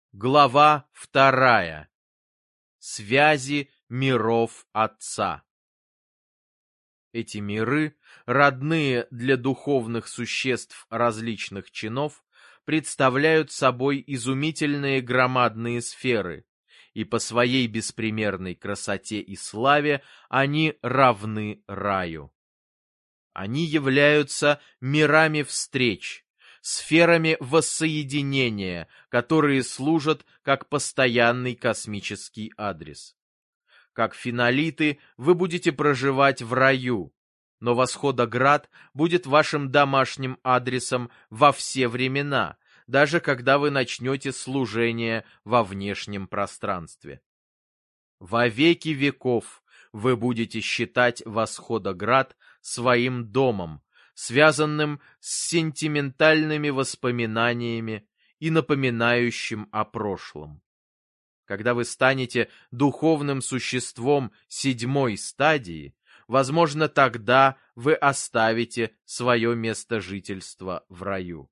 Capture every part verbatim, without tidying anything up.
Глава вторая. Связи миров Отца. Эти миры, родные для духовных существ различных чинов, представляют собой изумительные громадные сферы, и по своей беспримерной красоте и славе они равны раю. Они являются мирами встреч, сферами воссоединения, которые служат как постоянный космический адрес. Как финолиты вы будете проживать в раю, но Восходоград будет вашим домашним адресом во все времена, даже когда вы начнете служение во внешнем пространстве. Во веки веков вы будете считать Восходоград своим домом, связанным с сентиментальными воспоминаниями и напоминающим о прошлом. Когда вы станете духовным существом седьмой стадии, возможно, тогда вы оставите свое место жительства в раю.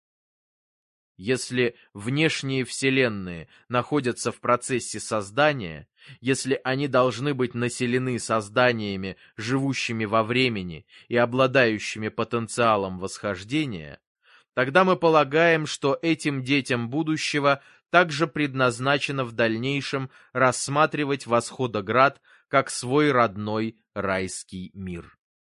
Если внешние вселенные находятся в процессе создания, если они должны быть населены созданиями, живущими во времени и обладающими потенциалом восхождения, тогда мы полагаем, что этим детям будущего также предназначено в дальнейшем рассматривать Восходоград как свой родной райский мир.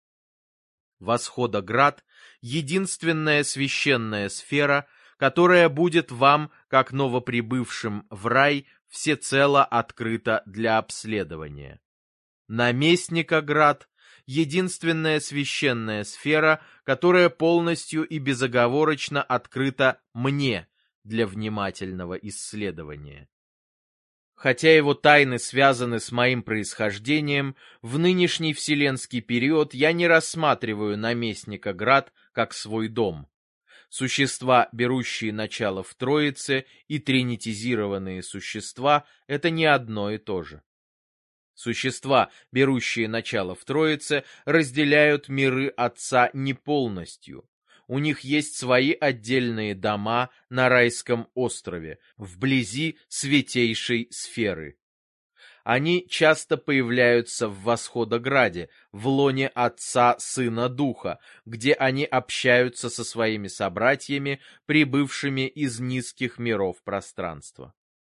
Восходоград — единственная священная сфера, которая будет вам, как новоприбывшим в рай, всецело открыта для обследования. Наместникоград — единственная священная сфера, которая полностью и безоговорочно открыта мне для внимательного исследования. Хотя его тайны связаны с моим происхождением, в нынешний вселенский период я не рассматриваю Наместникоград как свой дом. Существа, берущие начало в Троице, и тринитизированные существа — это не одно и то же. Существа, берущие начало в Троице, разделяют миры Отца не полностью. У них есть свои отдельные дома на райском острове, вблизи святейшей сферы. Они часто появляются в Восходограде, в лоне Отца, Сына, Духа, где они общаются со своими собратьями, прибывшими из низких миров пространства.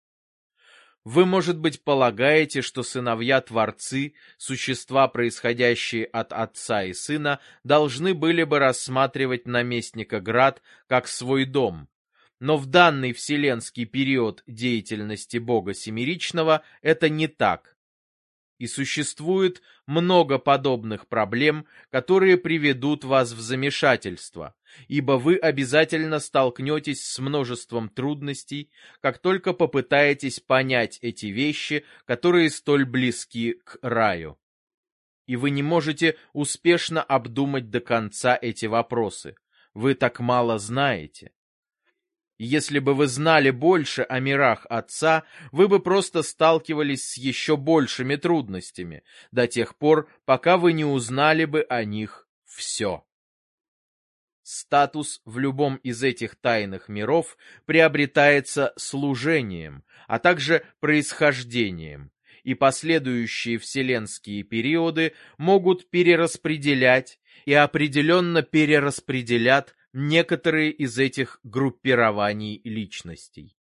Вы, может быть, полагаете, что сыновья-творцы, существа, происходящие от Отца и Сына, должны были бы рассматривать Наместникоград как свой дом. Но в данный вселенский период деятельности Бога Семеричного это не так. И существует много подобных проблем, которые приведут вас в замешательство, ибо вы обязательно столкнетесь с множеством трудностей, как только попытаетесь понять эти вещи, которые столь близки к раю. И вы не можете успешно обдумать до конца эти вопросы. Вы так мало знаете. Если бы вы знали больше о мирах Отца, вы бы просто сталкивались с еще большими трудностями, до тех пор, пока вы не узнали бы о них все. Статус в любом из этих тайных миров приобретается служением, а также происхождением, и последующие вселенские периоды могут перераспределять и определенно перераспределят некоторые из этих группирований личностей.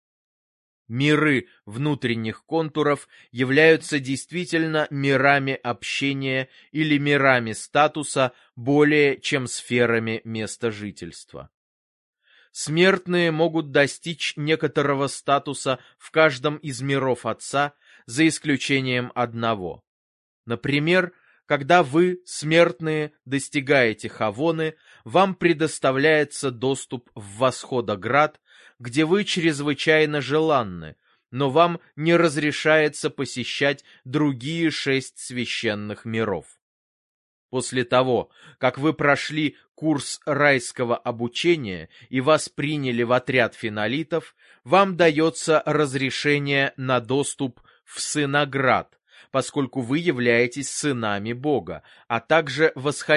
Миры внутренних контуров являются действительно мирами общения или мирами статуса более чем сферами места жительства. Смертные могут достичь некоторого статуса в каждом из миров Отца, за исключением одного. Например, когда вы, смертные, достигаете Хавоны, вам предоставляется доступ в Восходоград, где вы чрезвычайно желанны, но вам не разрешается посещать другие шесть священных миров. После того, как вы прошли курс райского обучения и вас приняли в отряд финолитов, вам дается разрешение на доступ в Сыноград, поскольку вы являетесь сынами Бога, а также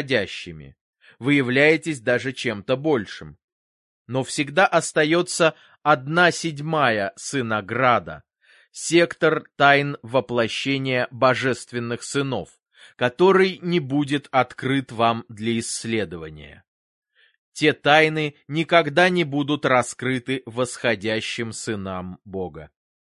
восходящими. Вы являетесь даже чем-то большим. Но всегда остается одна седьмая сына Града, сектор тайн воплощения божественных сынов, который не будет открыт вам для исследования. Те тайны никогда не будут раскрыты восходящим сынам Бога.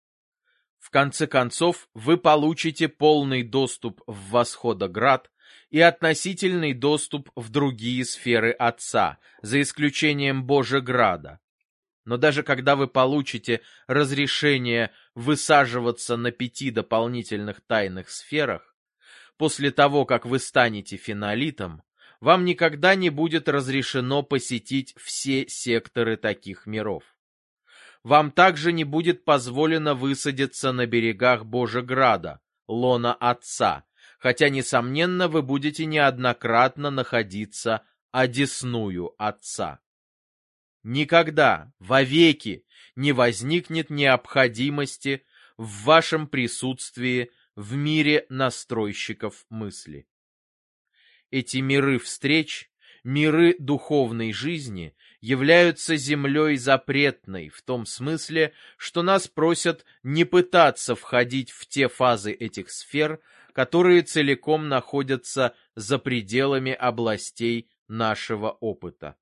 В конце концов, вы получите полный доступ в Восходоград и относительный доступ в другие сферы Отца, за исключением Божеграда. Но даже когда вы получите разрешение высаживаться на пяти дополнительных тайных сферах, после того, как вы станете фенолитом, вам никогда не будет разрешено посетить все секторы таких миров. Вам также не будет позволено высадиться на берегах Божеграда, лона Отца, хотя, несомненно, вы будете неоднократно находиться одесную Отца. Никогда, вовеки, не возникнет необходимости в вашем присутствии в мире настройщиков мысли. Эти миры встреч, миры духовной жизни, являются землей запретной в том смысле, что нас просят не пытаться входить в те фазы этих сфер, которые целиком находятся за пределами областей нашего опыта.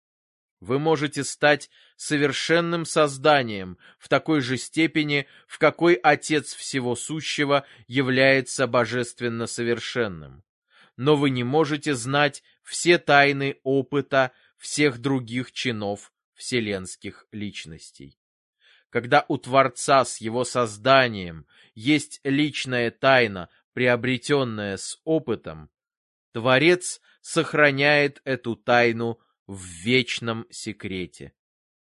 Вы можете стать совершенным созданием в такой же степени, в какой Отец Всего Сущего является божественно совершенным. Но вы не можете знать все тайны опыта всех других чинов вселенских личностей. Когда у Творца с его созданием есть личная тайна, приобретенная с опытом, Творец сохраняет эту тайну в вечном секрете.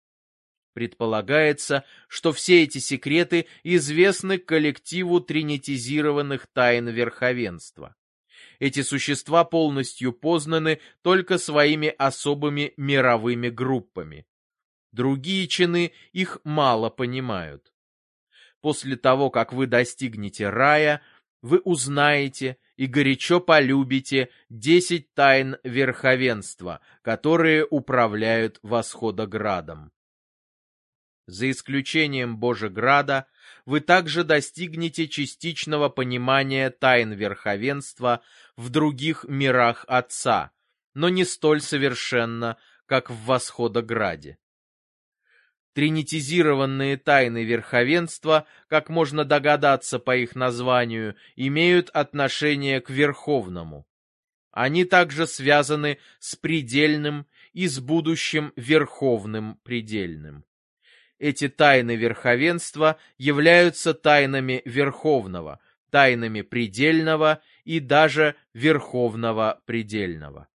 Предполагается, что все эти секреты известны коллективу тринитизированных тайн верховенства. Эти существа полностью познаны только своими особыми мировыми группами. Другие чины их мало понимают. После того, как вы достигнете рая, вы узнаете и горячо полюбите десять тайн верховенства, которые управляют Восходоградом. За исключением Божеграда, вы также достигнете частичного понимания тайн верховенства в других мирах Отца, но не столь совершенно, как в Восходограде. Тринитизированные тайны верховенства, как можно догадаться по их названию, имеют отношение к Верховному. Они также связаны с предельным и с будущим Верховным предельным. Эти тайны верховенства являются тайнами Верховного, тайнами предельного и даже Верховного предельного.